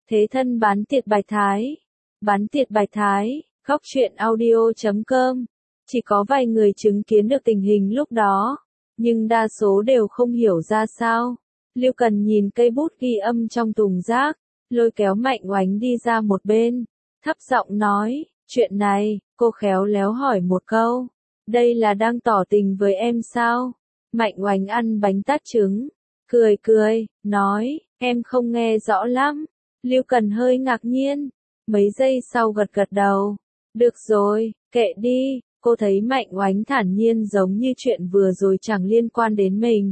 Thế thân bán tiệt Bạch Thái. Bán tiệt Bạch Thái, Góc truyện audio.com. Chỉ có vài người chứng kiến được tình hình lúc đó, nhưng đa số đều không hiểu ra sao. Lưu Cần nhìn cây bút ghi âm trong thùng rác, lôi kéo Mạnh Oánh đi ra một bên, thấp giọng nói, chuyện này, cô khéo léo hỏi một câu. Đây là đang tỏ tình với em sao? Mạnh Oánh ăn bánh tát trứng, cười, nói, em không nghe rõ lắm. Lưu Cần hơi ngạc nhiên, mấy giây sau gật đầu. Được rồi, kệ đi, cô thấy Mạnh Oánh thản nhiên giống như chuyện vừa rồi chẳng liên quan đến mình.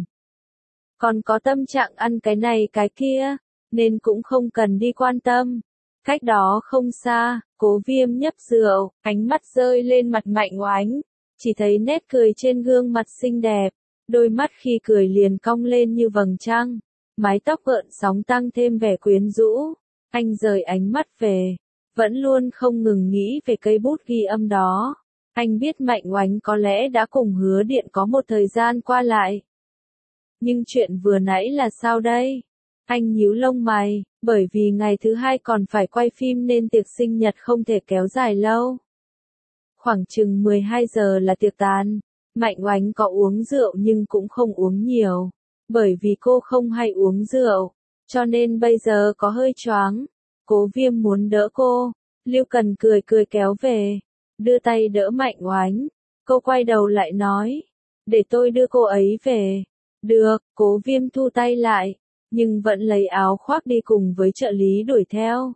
Còn có tâm trạng ăn cái này cái kia, nên cũng không cần đi quan tâm. Cách đó không xa, Cố Viêm nhấp rượu, ánh mắt rơi lên mặt Mạnh Oánh, chỉ thấy nét cười trên gương mặt xinh đẹp, đôi mắt khi cười liền cong lên như vầng trăng, mái tóc gợn sóng tăng thêm vẻ quyến rũ. Anh rời ánh mắt về, vẫn luôn không ngừng nghĩ về cây bút ghi âm đó. Anh biết Mạnh Oánh có lẽ đã cùng Hứa Điện có một thời gian qua lại. Nhưng chuyện vừa nãy là sao đây? Anh nhíu lông mày, bởi vì ngày thứ hai còn phải quay phim nên tiệc sinh nhật không thể kéo dài lâu. Khoảng chừng 12 giờ là tiệc tàn. Mạnh Oánh có uống rượu nhưng cũng không uống nhiều, bởi vì cô không hay uống rượu, cho nên bây giờ có hơi choáng. Cố Viêm muốn đỡ cô, Lưu Cần cười kéo về, đưa tay đỡ Mạnh Oánh. Cô quay đầu lại nói, để tôi đưa cô ấy về. Được, Cố Viêm thu tay lại, nhưng vẫn lấy áo khoác đi cùng với trợ lý đuổi theo.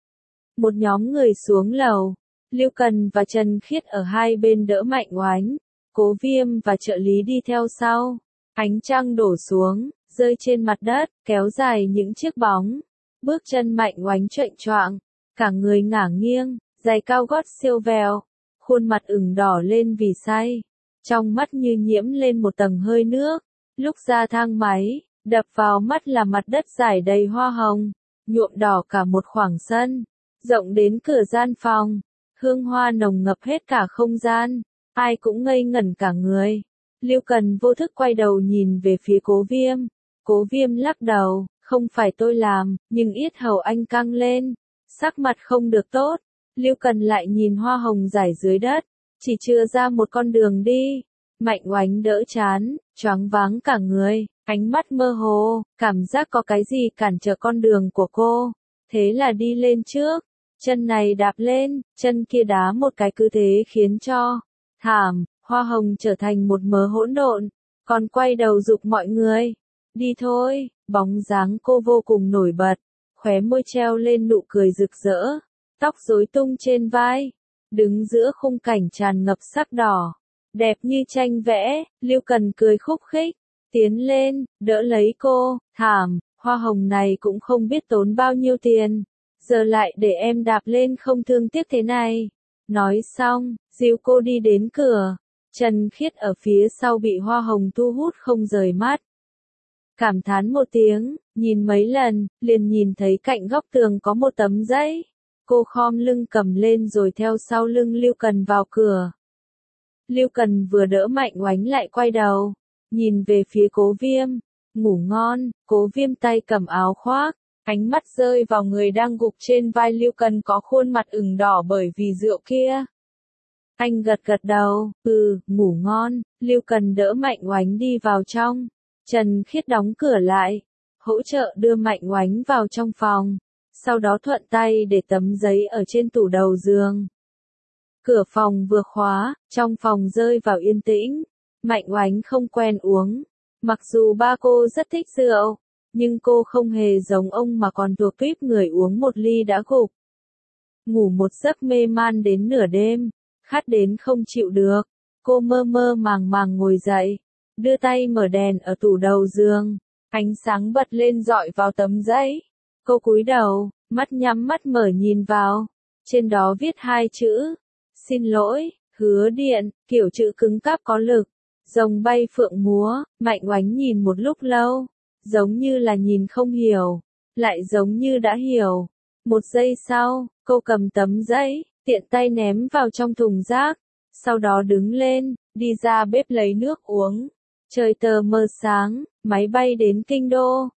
Một nhóm người xuống lầu, Lưu Cần và Trần Khiết ở hai bên đỡ Mạnh Oánh, Cố Viêm và trợ lý đi theo sau. Ánh trăng đổ xuống, rơi trên mặt đất, kéo dài những chiếc bóng. Bước chân Mạnh Oánh chệch choạng, cả người ngả nghiêng, giày cao gót siêu vẹo, khuôn mặt ửng đỏ lên vì say, trong mắt như nhiễm lên một tầng hơi nước. Lúc ra thang máy, đập vào mắt là mặt đất rải đầy hoa hồng, nhuộm đỏ cả một khoảng sân, rộng đến cửa gian phòng, hương hoa nồng ngập hết cả không gian, ai cũng ngây ngẩn cả người. Lưu Cần vô thức quay đầu nhìn về phía Cố Viêm. Cố Viêm lắc đầu, không phải tôi làm, nhưng yết hầu anh căng lên, sắc mặt không được tốt. Lưu Cần lại nhìn hoa hồng rải dưới đất, chỉ chừa ra một con đường đi. Mạnh Oánh đỡ chán, choáng váng cả người, ánh mắt mơ hồ, cảm giác có cái gì cản trở con đường của cô. Thế là đi lên trước, chân này đạp lên, chân kia đá một cái, cứ thế khiến cho thảm, hoa hồng trở thành một mớ hỗn độn, còn quay đầu giục mọi người. Đi thôi, bóng dáng cô vô cùng nổi bật, khóe môi treo lên nụ cười rực rỡ, tóc rối tung trên vai, đứng giữa khung cảnh tràn ngập sắc đỏ, đẹp như tranh vẽ. Lưu Cần cười khúc khích, tiến lên, đỡ lấy cô, thảm, hoa hồng này cũng không biết tốn bao nhiêu tiền, giờ lại để em đạp lên không thương tiếc thế này. Nói xong, dìu cô đi đến cửa. Trần Khiết ở phía sau bị hoa hồng thu hút không rời mắt. Cảm thán một tiếng, nhìn mấy lần, liền nhìn thấy cạnh góc tường có một tấm giấy. Cô khom lưng cầm lên rồi theo sau lưng Lưu Cần vào cửa. Lưu Cần vừa đỡ Mạnh Oánh lại quay đầu, nhìn về phía Cố Viêm. Ngủ ngon. Cố Viêm tay cầm áo khoác, ánh mắt rơi vào người đang gục trên vai Lưu Cần có khuôn mặt ửng đỏ bởi vì rượu kia. Anh gật đầu, ngủ ngon. Lưu Cần đỡ Mạnh Oánh đi vào trong. Trần Khiết đóng cửa lại, hỗ trợ đưa Mạnh Oánh vào trong phòng, sau đó thuận tay để tấm giấy ở trên tủ đầu giường. Cửa phòng vừa khóa, trong phòng rơi vào yên tĩnh. Mạnh Oánh không quen uống, mặc dù ba cô rất thích rượu, nhưng cô không hề giống ông mà còn thuộc tuýp người uống một ly đã gục. Ngủ một giấc mê man đến nửa đêm, khát đến không chịu được, cô mơ màng ngồi dậy, đưa tay mở đèn ở tủ đầu giường, ánh sáng bật lên rọi vào tấm giấy. Cô cúi đầu, mắt nhắm mắt mở nhìn vào, trên đó viết hai chữ, xin lỗi, Hứa Điện, kiểu chữ cứng cáp có lực, rồng bay phượng múa. Mạnh Oánh nhìn một lúc lâu, giống như là nhìn không hiểu, lại giống như đã hiểu. Một giây sau, cô cầm tấm giấy, tiện tay ném vào trong thùng rác, sau đó đứng lên, đi ra bếp lấy nước uống. Trời tờ mờ sáng, máy bay đến Kinh Đô.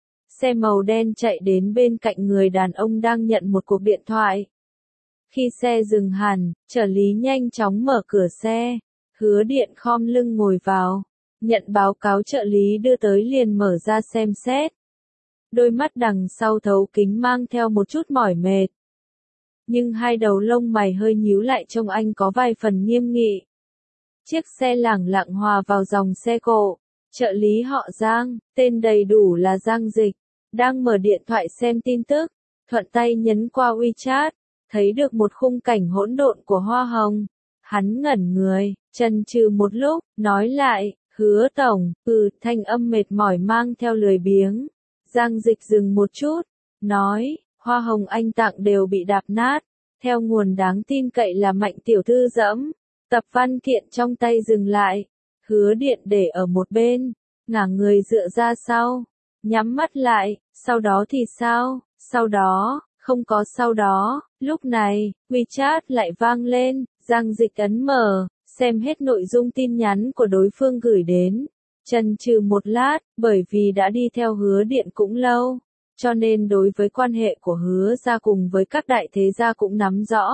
xe màu đen chạy đến bên cạnh người đàn ông đang nhận một cuộc điện thoại. Khi xe dừng hẳn, trợ lý nhanh chóng mở cửa xe, Hứa Điện khom lưng ngồi vào, nhận báo cáo trợ lý đưa tới liền mở ra xem xét. Đôi mắt đằng sau thấu kính mang theo một chút mỏi mệt. Nhưng hai đầu lông mày hơi nhíu lại trông anh có vài phần nghiêm nghị. Chiếc xe lẳng lặng hòa vào dòng xe cộ. Trợ lý họ Giang, tên đầy đủ là Giang Dịch, đang mở điện thoại xem tin tức, thuận tay nhấn qua WeChat, thấy được một khung cảnh hỗn độn của Hoa Hồng. Hắn ngẩn người, chần chừ một lúc, nói lại, Hứa tổng, thanh âm mệt mỏi mang theo lười biếng. Giang Dịch dừng một chút, nói, Hoa Hồng anh tặng đều bị đạp nát, theo nguồn đáng tin cậy là Mạnh tiểu thư dẫm. Tập văn kiện trong tay dừng lại, Hứa Điện để ở một bên, ngả người dựa ra sau, nhắm mắt lại, sau đó thì sao, sau đó, không có sau đó, lúc này, WeChat lại vang lên, Giang Dịch ấn mở, xem hết nội dung tin nhắn của đối phương gửi đến, chần chừ một lát, bởi vì đã đi theo Hứa Điện cũng lâu, cho nên đối với quan hệ của Hứa gia cùng với các đại thế gia cũng nắm rõ.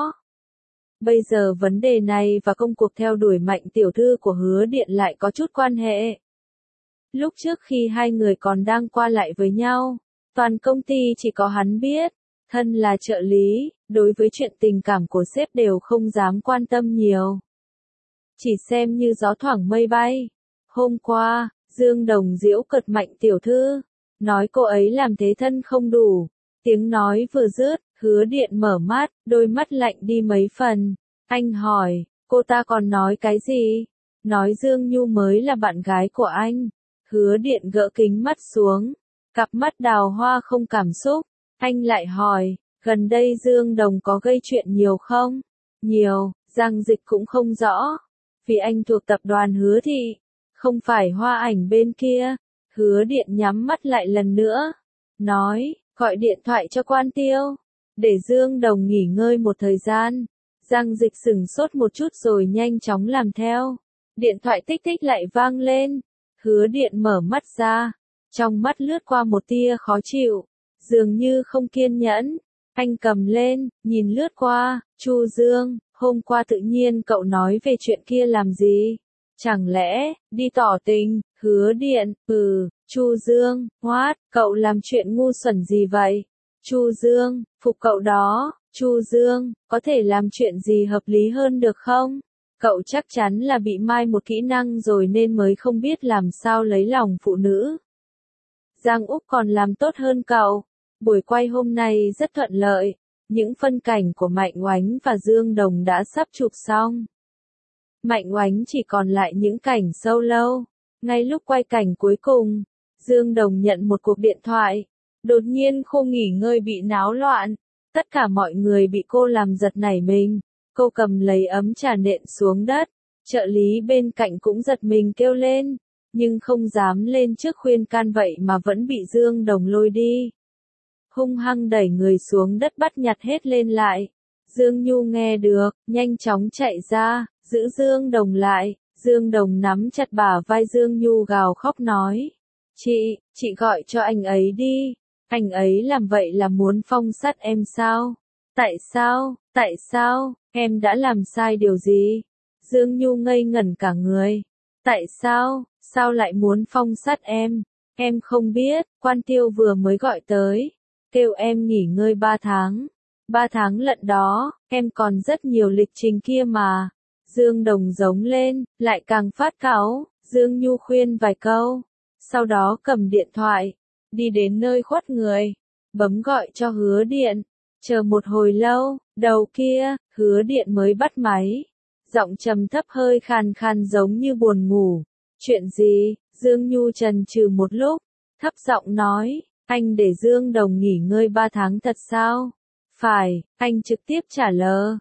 Bây giờ vấn đề này và công cuộc theo đuổi Mạnh tiểu thư của Hứa Điện lại có chút quan hệ. Lúc trước khi hai người còn đang qua lại với nhau, toàn công ty chỉ có hắn biết, thân là trợ lý, đối với chuyện tình cảm của sếp đều không dám quan tâm nhiều. Chỉ xem như gió thoảng mây bay. Hôm qua, Dương Đồng giễu cợt Mạnh tiểu thư, nói cô ấy làm thế thân không đủ. Tiếng nói vừa dứt, Hứa Điện mở mắt, đôi mắt lạnh đi mấy phần. Anh hỏi, cô ta còn nói cái gì? Nói Dương Nhu mới là bạn gái của anh. Hứa Điện gỡ kính mắt xuống, cặp mắt đào hoa không cảm xúc. Anh lại hỏi, gần đây Dương Đồng có gây chuyện nhiều không? Nhiều, Giang Dịch cũng không rõ. Vì anh thuộc tập đoàn Hứa Thị, không phải Hoa Ảnh bên kia. Hứa Điện nhắm mắt lại lần nữa, nói, gọi điện thoại cho Quan Tiêu, để Dương Đồng nghỉ ngơi một thời gian. Giang Dịch sửng sốt một chút rồi nhanh chóng làm theo. Điện thoại tích tích lại vang lên. Hứa Điện mở mắt ra, trong mắt lướt qua một tia khó chịu, dường như không kiên nhẫn. Anh cầm lên, nhìn lướt qua, Chu Dương, hôm qua tự nhiên cậu nói về chuyện kia làm gì? Chẳng lẽ, đi tỏ tình? Hứa Điện, Chu Dương, cậu làm chuyện ngu xuẩn gì vậy? Chu Dương, phục cậu đó. Chu Dương, có thể làm chuyện gì hợp lý hơn được không? Cậu chắc chắn là bị mai một kỹ năng rồi nên mới không biết làm sao lấy lòng phụ nữ. Giang Úc còn làm tốt hơn cậu. Buổi quay hôm nay rất thuận lợi. Những phân cảnh của Mạnh Oánh và Dương Đồng đã sắp chụp xong. Mạnh Oánh chỉ còn lại những cảnh solo. Ngay lúc quay cảnh cuối cùng, Dương Đồng nhận một cuộc điện thoại. Đột nhiên khu nghỉ ngơi bị náo loạn. Tất cả mọi người bị cô làm giật nảy mình. Cô cầm lấy ấm trà nện xuống đất. Trợ lý bên cạnh cũng giật mình kêu lên. Nhưng không dám lên trước khuyên can vậy mà vẫn bị Dương Đồng lôi đi. Hung hăng đẩy người xuống đất bắt nhặt hết lên lại. Dương Nhu nghe được, nhanh chóng chạy ra, giữ Dương Đồng lại. Dương Đồng nắm chặt bả vai Dương Nhu gào khóc nói. Chị gọi cho anh ấy đi. Anh ấy làm vậy là muốn phong sát em sao? Tại sao, em đã làm sai điều gì? Dương Nhu ngây ngẩn cả người. Tại sao lại muốn phong sát em? Em không biết, Quan Tiêu vừa mới gọi tới. Kêu em nghỉ ngơi 3 tháng. 3 tháng lận đó, em còn rất nhiều lịch trình kia mà. Dương Đồng giống lên, lại càng phát cáu. Dương Nhu khuyên vài câu. Sau đó cầm điện thoại. Đi đến nơi khuất người, bấm gọi cho Hứa Điện. Chờ một hồi lâu, đầu kia, Hứa Điện mới bắt máy. Giọng trầm thấp hơi khàn khàn giống như buồn ngủ. Chuyện gì? Dương Nhu chần chừ một lúc, thấp giọng nói, anh để Dương Đồng nghỉ ngơi 3 tháng thật sao? Phải, anh trực tiếp trả lời.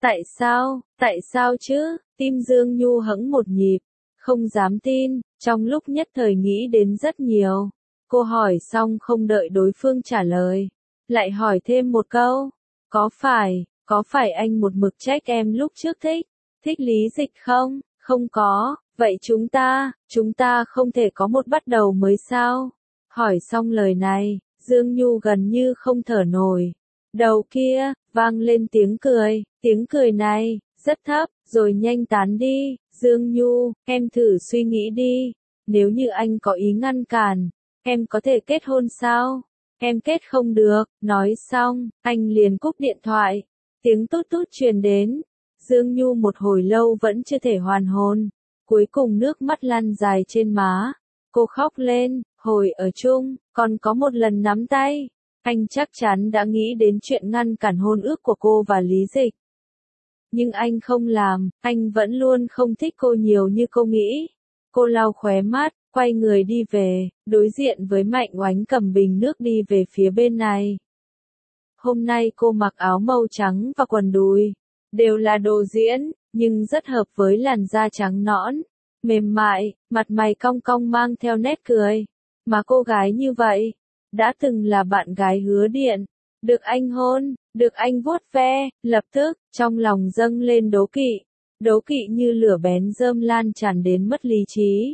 Tại sao chứ? Tim Dương Nhu hững một nhịp, không dám tin, trong lúc nhất thời nghĩ đến rất nhiều. Cô hỏi xong không đợi đối phương trả lời, lại hỏi thêm một câu, có phải anh một mực trách em lúc trước thích Lý Dịch không? Không có, vậy chúng ta không thể có một bắt đầu mới sao? Hỏi xong lời này, Dương Nhu gần như không thở nổi. Đầu kia, vang lên tiếng cười này, rất thấp, rồi nhanh tán đi. Dương Nhu, em thử suy nghĩ đi, nếu như anh có ý ngăn cản, em có thể kết hôn sao? Em kết không được, nói xong, anh liền cúp điện thoại. Tiếng tút tút truyền đến. Dương Nhu một hồi lâu vẫn chưa thể hoàn hồn. Cuối cùng nước mắt lăn dài trên má. Cô khóc lên, hồi ở chung, còn có một lần nắm tay. Anh chắc chắn đã nghĩ đến chuyện ngăn cản hôn ước của cô và Lý Dịch. Nhưng anh không làm, anh vẫn luôn không thích cô nhiều như cô nghĩ. Cô lau khóe mắt, quay người đi về, đối diện với Mạnh Oánh cầm bình nước đi về phía bên này. Hôm nay cô mặc áo màu trắng và quần đùi, đều là đồ diễn, nhưng rất hợp với làn da trắng nõn, mềm mại, mặt mày cong cong mang theo nét cười. Mà cô gái như vậy, đã từng là bạn gái Hứa Điện, được anh hôn, được anh vuốt ve, lập tức, trong lòng dâng lên đố kỵ như lửa bén rơm lan tràn đến mất lý trí.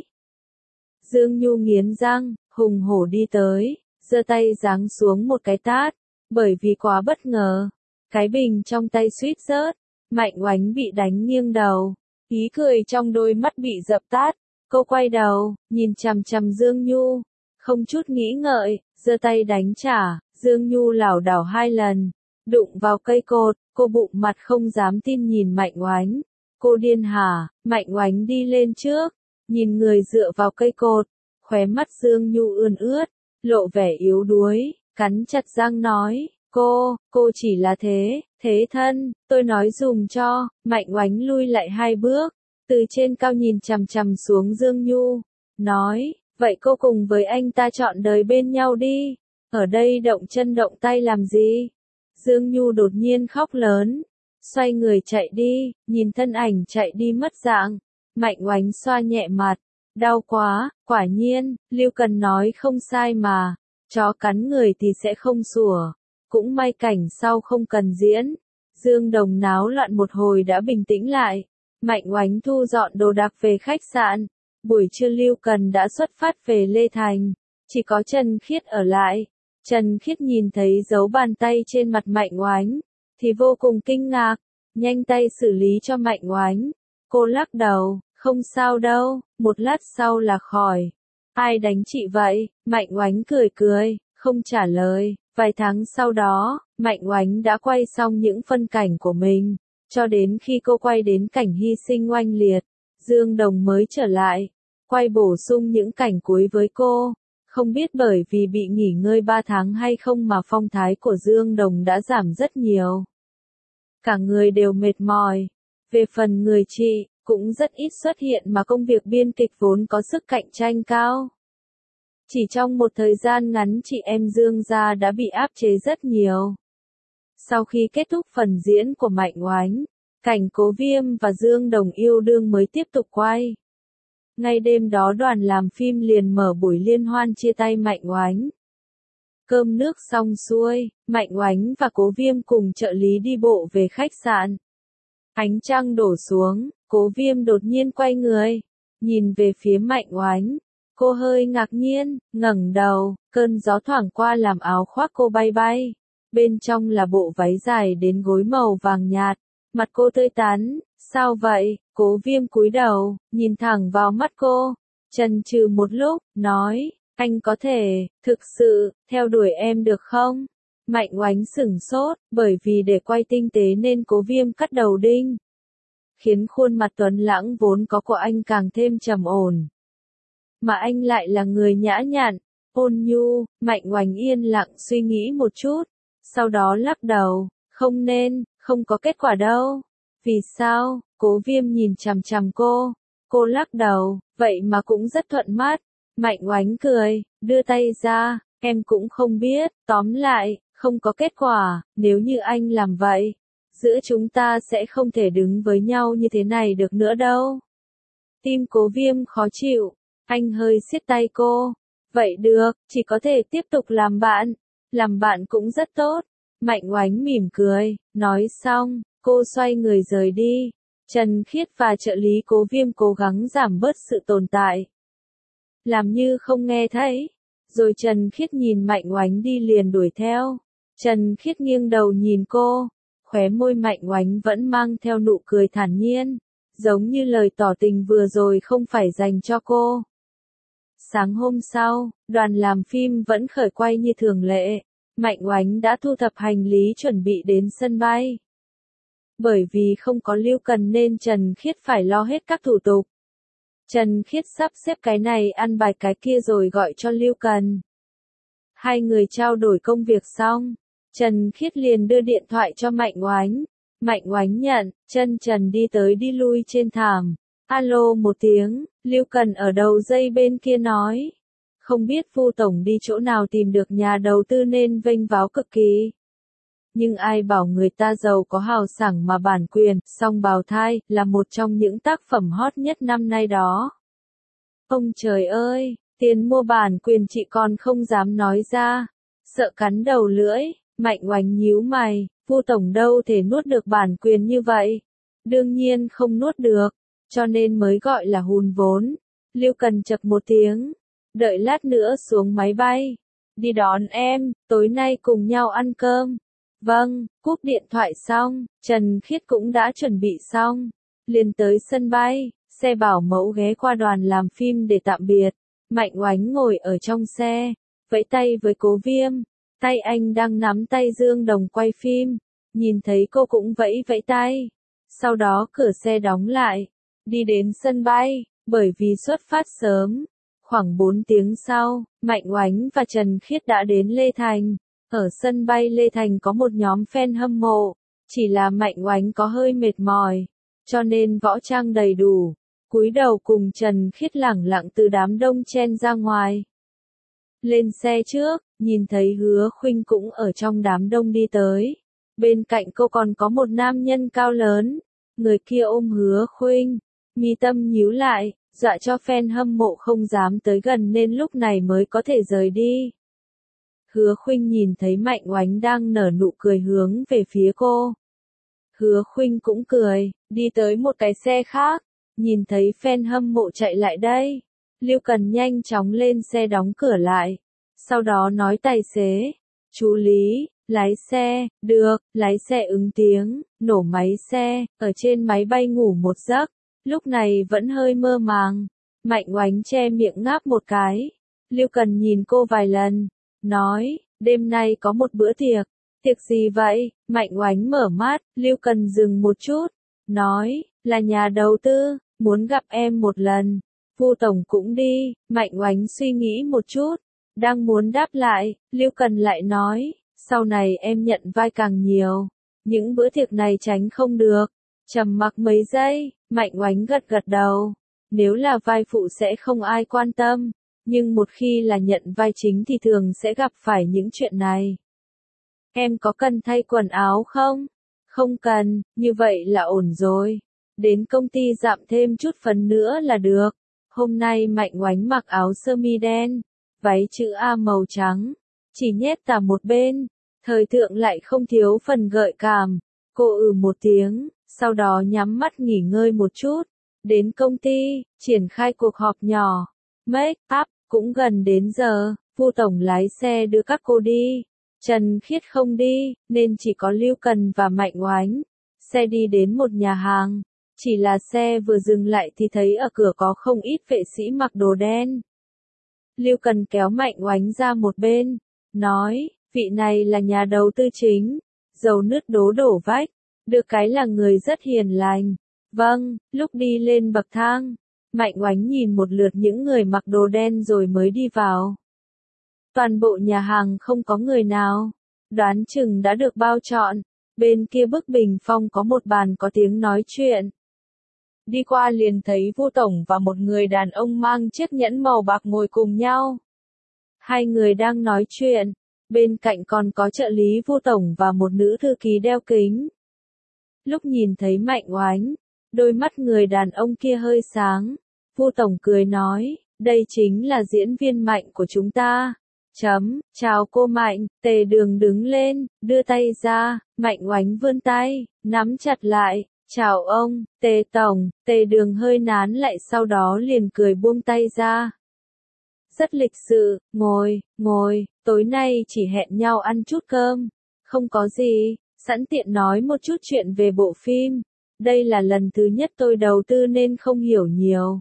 Dương Nhu nghiến răng, hùng hổ đi tới, giơ tay giáng xuống một cái tát, bởi vì quá bất ngờ, cái bình trong tay suýt rớt, Mạnh Oánh bị đánh nghiêng đầu, ý cười trong đôi mắt bị dập tắt, cô quay đầu, nhìn chằm chằm Dương Nhu, không chút nghĩ ngợi, giơ tay đánh trả, Dương Nhu lảo đảo 2 lần, đụng vào cây cột, cô bụng mặt không dám tin nhìn Mạnh Oánh. Cô điên hả? Mạnh Oánh đi lên trước, nhìn người dựa vào cây cột, khóe mắt Dương Nhu ươn ướt, lộ vẻ yếu đuối, cắn chặt răng nói, cô chỉ là thế thân, tôi nói dùm cho. Mạnh Oánh lui lại 2 bước, từ trên cao nhìn chằm chằm xuống Dương Nhu, nói, vậy cô cùng với anh ta trọn đời bên nhau đi, ở đây động chân động tay làm gì? Dương Nhu đột nhiên khóc lớn, xoay người chạy đi, nhìn thân ảnh chạy đi mất dạng. Mạnh Oánh xoa nhẹ mặt, đau quá, quả nhiên, Lưu Cần nói không sai mà, chó cắn người thì sẽ không sủa, cũng may cảnh sau không cần diễn. Dương Đồng náo loạn một hồi đã bình tĩnh lại, Mạnh Oánh thu dọn đồ đạc về khách sạn, buổi trưa Lưu Cần đã xuất phát về Lê Thành, chỉ có Trần Khiết ở lại. Trần Khiết nhìn thấy dấu bàn tay trên mặt Mạnh Oánh, thì vô cùng kinh ngạc, nhanh tay xử lý cho Mạnh Oánh. Cô lắc đầu, không sao đâu, một lát sau là khỏi. Ai đánh chị vậy? Mạnh Oánh cười, không trả lời. Vài tháng sau đó, Mạnh Oánh đã quay xong những phân cảnh của mình, cho đến khi cô quay đến cảnh hy sinh oanh liệt, Dương Đồng mới trở lại, quay bổ sung những cảnh cuối với cô. Không biết bởi vì bị nghỉ ngơi 3 tháng hay không mà phong thái của Dương Đồng đã giảm rất nhiều. Cả người đều mệt mỏi. Về phần người chị, cũng rất ít xuất hiện mà công việc biên kịch vốn có sức cạnh tranh cao. Chỉ trong một thời gian ngắn chị em Dương gia đã bị áp chế rất nhiều. Sau khi kết thúc phần diễn của Mạnh Oánh, cảnh Cố Viêm và Dương Đồng yêu đương mới tiếp tục quay. Ngay đêm đó đoàn làm phim liền mở buổi liên hoan chia tay Mạnh Oánh. Cơm nước xong xuôi, Mạnh Oánh và Cố Viêm cùng trợ lý đi bộ về khách sạn. Ánh trăng đổ xuống, Cố Viêm đột nhiên quay người, nhìn về phía Mạnh Oánh. Cô hơi ngạc nhiên, ngẩng đầu, cơn gió thoảng qua làm áo khoác cô bay bay. Bên trong là bộ váy dài đến gối màu vàng nhạt, mặt cô tươi tắn. Sao vậy? Cố Viêm cúi đầu, nhìn thẳng vào mắt cô, chần chừ một lúc, nói, anh có thể, thực sự, theo đuổi em được không? Mạnh Oánh sửng sốt, bởi vì để quay tinh tế nên Cố Viêm cắt đầu đinh, khiến khuôn mặt tuấn lãng vốn có của anh càng thêm trầm ổn. Mà anh lại là người nhã nhặn, ôn nhu. Mạnh Oánh yên lặng suy nghĩ một chút, sau đó lắc đầu, không nên, không có kết quả đâu. Vì sao? Cố Viêm nhìn chằm chằm cô lắc đầu, vậy mà cũng rất thuận mắt. Mạnh Oánh cười, đưa tay ra, em cũng không biết, tóm lại, không có kết quả, nếu như anh làm vậy, giữa chúng ta sẽ không thể đứng với nhau như thế này được nữa đâu. Tim Cố Viêm khó chịu, anh hơi siết tay cô, vậy được, chỉ có thể tiếp tục làm bạn cũng rất tốt. Mạnh Oánh mỉm cười, nói xong, cô xoay người rời đi. Trần Khiết và trợ lý Cố Viêm cố gắng giảm bớt sự tồn tại, làm như không nghe thấy. Rồi Trần Khiết nhìn Mạnh Oánh đi liền đuổi theo. Trần Khiết nghiêng đầu nhìn cô, khóe môi Mạnh Oánh vẫn mang theo nụ cười thản nhiên, giống như lời tỏ tình vừa rồi không phải dành cho cô. Sáng hôm sau, đoàn làm phim vẫn khởi quay như thường lệ. Mạnh Oánh đã thu thập hành lý chuẩn bị đến sân bay. Bởi vì không có Lưu Cần nên Trần Khiết phải lo hết các thủ tục. Trần Khiết sắp xếp cái này ăn bài cái kia rồi gọi cho Lưu Cần. Hai người trao đổi công việc xong, Trần Khiết liền đưa điện thoại cho Mạnh Oánh. Mạnh Oánh nhận, chân trần đi tới đi lui trên thảm. Alo một tiếng, Lưu Cần ở đầu dây bên kia nói. Không biết Vu tổng đi chỗ nào tìm được nhà đầu tư nên vênh váo cực kỳ. Nhưng ai bảo người ta giàu có hào sảng mà bản quyền, song bào thai, là một trong những tác phẩm hot nhất năm nay đó. Ông trời ơi, tiền mua bản quyền chị còn không dám nói ra. Sợ cắn đầu lưỡi, Mạnh Oánh nhíu mày, Vu tổng đâu thể nuốt được bản quyền như vậy. Đương nhiên không nuốt được, cho nên mới gọi là hùn vốn. Lưu Cần chậc một tiếng, đợi lát nữa xuống máy bay. Đi đón em, tối nay cùng nhau ăn cơm. Vâng, cúp điện thoại xong, Trần Khiết cũng đã chuẩn bị xong. Liền tới sân bay, xe bảo mẫu ghé qua đoàn làm phim để tạm biệt. Mạnh Oánh ngồi ở trong xe, vẫy tay với Cố Viêm. Tay anh đang nắm tay Dương Đồng quay phim. Nhìn thấy cô cũng vẫy vẫy tay. Sau đó cửa xe đóng lại. Đi đến sân bay, bởi vì xuất phát sớm. Khoảng 4 tiếng sau, Mạnh Oánh và Trần Khiết đã đến Lê Thành. Ở sân bay Lê Thành có một nhóm fan hâm mộ. Chỉ là Mạnh Oánh có hơi mệt mỏi, cho nên võ trang đầy đủ. Cúi đầu cùng Trần Khiết lẳng lặng từ đám đông chen ra ngoài. Lên xe trước, nhìn thấy Hứa Khuynh cũng ở trong đám đông đi tới. Bên cạnh cô còn có một nam nhân cao lớn. Người kia ôm Hứa Khuynh, mi tâm nhíu lại, dọa cho fan hâm mộ không dám tới gần nên lúc này mới có thể rời đi. Hứa Khuynh nhìn thấy Mạnh Oánh đang nở nụ cười hướng về phía cô. Hứa Khuynh cũng cười, đi tới một cái xe khác, nhìn thấy fan hâm mộ chạy lại đây. Lưu Cần nhanh chóng lên xe đóng cửa lại, sau đó nói tài xế, chú Lý, lái xe, được, lái xe ứng tiếng, nổ máy xe, ở trên máy bay ngủ một giấc, lúc này vẫn hơi mơ màng. Mạnh Oánh che miệng ngáp một cái. Lưu Cần nhìn cô vài lần, nói, đêm nay có một bữa tiệc. Tiệc gì vậy? Mạnh Oánh mở mắt, Lưu Cần dừng một chút, nói, là nhà đầu tư, muốn gặp em một lần. Vu tổng cũng đi. Mạnh Oánh suy nghĩ một chút, đang muốn đáp lại, Lưu Cần lại nói, sau này em nhận vai càng nhiều, những bữa tiệc này tránh không được. Trầm mặc mấy giây, Mạnh Oánh gật gật đầu, nếu là vai phụ sẽ không ai quan tâm, nhưng một khi là nhận vai chính thì thường sẽ gặp phải những chuyện này. Em có cần thay quần áo không? Không cần, như vậy là ổn rồi. Đến công ty dạm thêm chút phấn nữa là được. Hôm nay Mạnh Oánh mặc áo sơ mi đen, váy chữ A màu trắng, chỉ nhét tà một bên, thời thượng lại không thiếu phần gợi cảm. Cô một tiếng, sau đó nhắm mắt nghỉ ngơi một chút. Đến công ty, triển khai cuộc họp nhỏ. Make up, cũng gần đến giờ, Vu tổng lái xe đưa các cô đi. Trần Khiết không đi, nên chỉ có Lưu Cần và Mạnh Oánh. Xe đi đến một nhà hàng. Chỉ là xe vừa dừng lại thì thấy ở cửa có không ít vệ sĩ mặc đồ đen. Lưu Cần kéo Mạnh Oánh ra một bên, nói, vị này là nhà đầu tư chính, dầu nứt đố đổ vách, được cái là người rất hiền lành. Vâng, lúc đi lên bậc thang, Mạnh Oánh nhìn một lượt những người mặc đồ đen rồi mới đi vào. Toàn bộ nhà hàng không có người nào, đoán chừng đã được bao trọn. Bên kia bức bình phong có một bàn có tiếng nói chuyện. Đi qua liền thấy Vu tổng và một người đàn ông mang chiếc nhẫn màu bạc ngồi cùng nhau. Hai người đang nói chuyện, bên cạnh còn có trợ lý Vu tổng và một nữ thư ký đeo kính. Lúc nhìn thấy Mạnh Oánh, đôi mắt người đàn ông kia hơi sáng. Vu tổng cười nói, đây chính là diễn viên Mạnh của chúng ta. Chào cô Mạnh. Tề Đường đứng lên, đưa tay ra. Mạnh Oánh vươn tay, nắm chặt lại. Chào ông, Tề tổng. Tề Đường hơi nán lại sau đó liền cười buông tay ra. Rất lịch sự, ngồi, tối nay chỉ hẹn nhau ăn chút cơm. Không có gì, sẵn tiện nói một chút chuyện về bộ phim. Đây là lần thứ nhất tôi đầu tư nên không hiểu nhiều.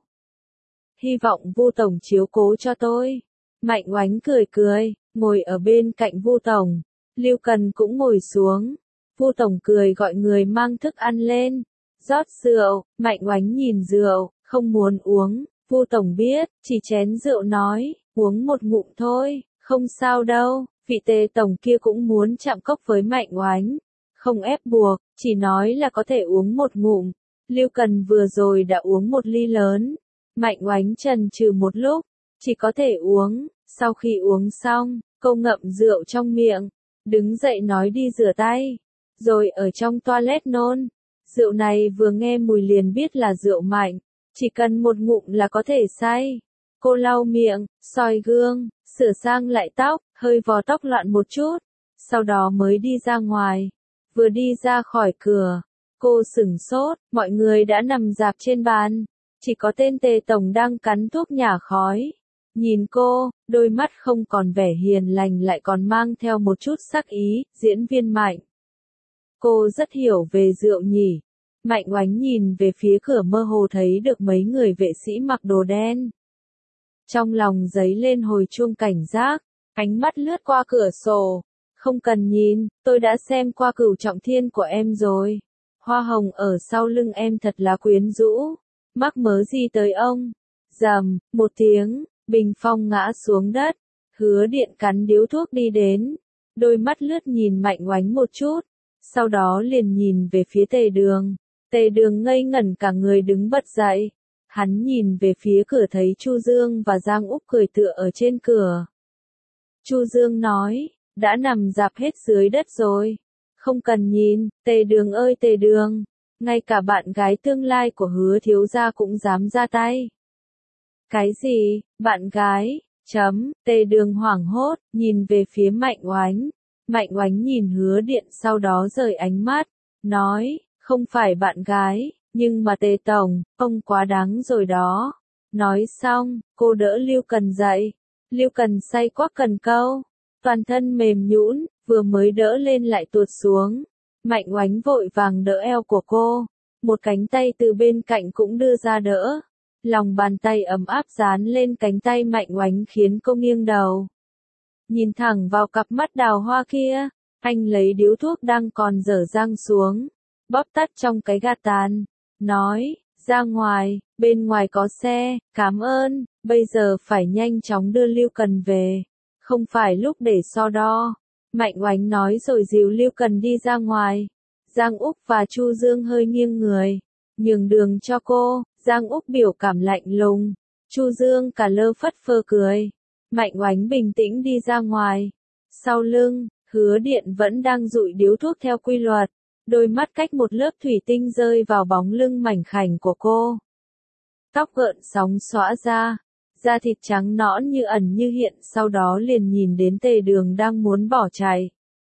Hy vọng Vu Tổng chiếu cố cho tôi. Mạnh Oánh cười, ngồi ở bên cạnh Vu Tổng. Lưu Cần cũng ngồi xuống. Vu Tổng cười gọi người mang thức ăn lên. Rót rượu, Mạnh Oánh nhìn rượu, không muốn uống. Vu Tổng biết, chỉ chén rượu nói, uống một ngụm thôi, không sao đâu. Vị Tề Tổng kia cũng muốn chạm cốc với Mạnh Oánh. Không ép buộc, chỉ nói là có thể uống một ngụm. Lưu Cần vừa rồi đã uống một ly lớn. Mạnh Oánh chần chừ một lúc, chỉ có thể uống. Sau khi uống xong, cô ngậm rượu trong miệng, đứng dậy nói đi rửa tay, rồi ở trong toilet nôn. Rượu này vừa nghe mùi liền biết là rượu mạnh, chỉ cần một ngụm là có thể say. Cô lau miệng, soi gương, sửa sang lại tóc, hơi vò tóc loạn một chút, sau đó mới đi ra ngoài. Vừa đi ra khỏi cửa, cô sửng sốt, mọi người đã nằm rạp trên bàn, chỉ có tên Tề Tổng đang cắn thuốc nhả khói. Nhìn cô, đôi mắt không còn vẻ hiền lành lại còn mang theo một chút sắc ý, diễn viên Mạnh. Cô rất hiểu về rượu nhỉ. Mạnh Oánh nhìn về phía cửa mơ hồ thấy được mấy người vệ sĩ mặc đồ đen. Trong lòng dấy lên hồi chuông cảnh giác, ánh mắt lướt qua cửa sổ. Không cần nhìn, tôi đã xem qua Cửu Trọng Thiên của em rồi. Hoa hồng ở sau lưng em thật là quyến rũ. Mắc mớ gì tới ông? Rầm, một tiếng, bình phong ngã xuống đất. Hứa Điện cắn điếu thuốc đi đến. Đôi mắt lướt nhìn Mạnh Oánh một chút. Sau đó liền nhìn về phía Tề Đường. Tề Đường ngây ngẩn cả người đứng bật dậy. Hắn nhìn về phía cửa thấy Chu Dương và Giang Úc cười tựa ở trên cửa. Chu Dương nói, đã nằm rạp hết dưới đất rồi. Không cần nhìn, Tề Đường ơi Tề Đường. Ngay cả bạn gái tương lai của Hứa thiếu gia cũng dám ra tay. Cái gì, bạn gái? Tề Đường hoảng hốt, nhìn về phía Mạnh Oánh. Mạnh Oánh nhìn Hứa Điện sau đó rời ánh mắt, nói, không phải bạn gái, nhưng mà Tề Tổng, ông quá đáng rồi đó. Nói xong, cô đỡ Lưu Cần dậy. Lưu Cần say quắc cần câu, toàn thân mềm nhũn, vừa mới đỡ lên lại tuột xuống. Mạnh Oánh vội vàng đỡ eo của cô, một cánh tay từ bên cạnh cũng đưa ra đỡ. Lòng bàn tay ấm áp dán lên cánh tay Mạnh Oánh khiến cô nghiêng đầu. Nhìn thẳng vào cặp mắt đào hoa kia, anh lấy điếu thuốc đang còn dở dang xuống, bóp tắt trong cái gạt tàn, nói, ra ngoài, bên ngoài có xe, cảm ơn, bây giờ phải nhanh chóng đưa Lưu Cần về, không phải lúc để so đo. Mạnh Oánh nói rồi dìu Lưu Cần đi ra ngoài. Giang Úc và Chu Dương hơi nghiêng người, nhường đường cho cô. Giang Úc biểu cảm lạnh lùng, Chu Dương cả lơ phất phơ cười. Mạnh Oánh bình tĩnh đi ra ngoài. Sau lưng, Hứa Điện vẫn đang dụi điếu thuốc theo quy luật, đôi mắt cách một lớp thủy tinh rơi vào bóng lưng mảnh khảnh của cô. Tóc gợn sóng xõa ra, da thịt trắng nõn như ẩn như hiện, sau đó liền nhìn đến Tề Đường đang muốn bỏ chạy.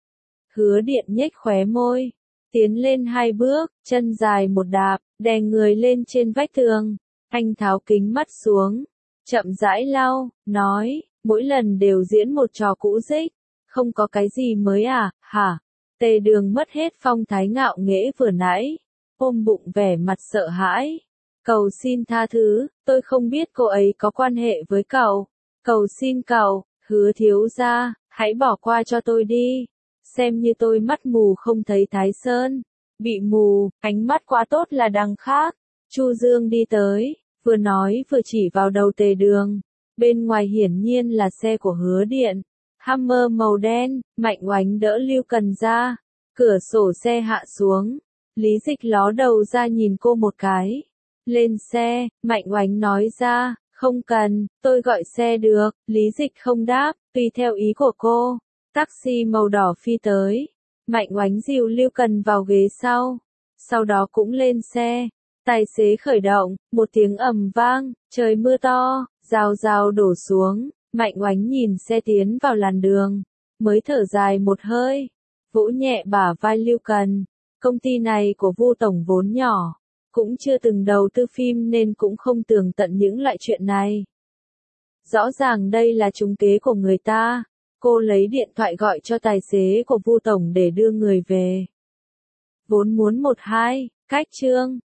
Hứa Điện nhếch khóe môi, tiến lên 2 bước, chân dài một đạp, đè người lên trên vách tường. Anh tháo kính mắt xuống, chậm rãi lau, nói, mỗi lần đều diễn một trò cũ dích, không có cái gì mới à, hả? Tề Đường mất hết phong thái ngạo nghễ vừa nãy, ôm bụng vẻ mặt sợ hãi. Cầu xin tha thứ, tôi không biết cô ấy có quan hệ với cậu. Cầu xin cậu, Hứa thiếu gia, hãy bỏ qua cho tôi đi. Xem như tôi mắt mù không thấy Thái Sơn. Bị mù, ánh mắt quá tốt là đằng khác. Chu Dương đi tới, vừa nói vừa chỉ vào đầu Tề Đường. Bên ngoài hiển nhiên là xe của Hứa Điện. Hammer màu đen, Mạnh Oánh đỡ Lưu Cần ra. Cửa sổ xe hạ xuống. Lý Dịch ló đầu ra nhìn cô một cái. Lên xe, Mạnh Oánh nói ra, không cần, tôi gọi xe được. Lý Dịch không đáp, tùy theo ý của cô. Taxi màu đỏ phi tới. Mạnh Oánh dìu Lưu Cần vào ghế sau. Sau đó cũng lên xe. Tài xế khởi động, một tiếng ầm vang, trời mưa to, rào rào đổ xuống. Mạnh Oánh nhìn xe tiến vào làn đường, mới thở dài một hơi, vỗ nhẹ bả vai Lưu Cần. Công ty này của Vu Tổng vốn nhỏ, cũng chưa từng đầu tư phim nên cũng không tường tận những loại chuyện này. Rõ ràng đây là trúng kế của người ta. Cô lấy điện thoại gọi cho tài xế của Vu Tổng để đưa người về. Vốn muốn 1-2, cách chương.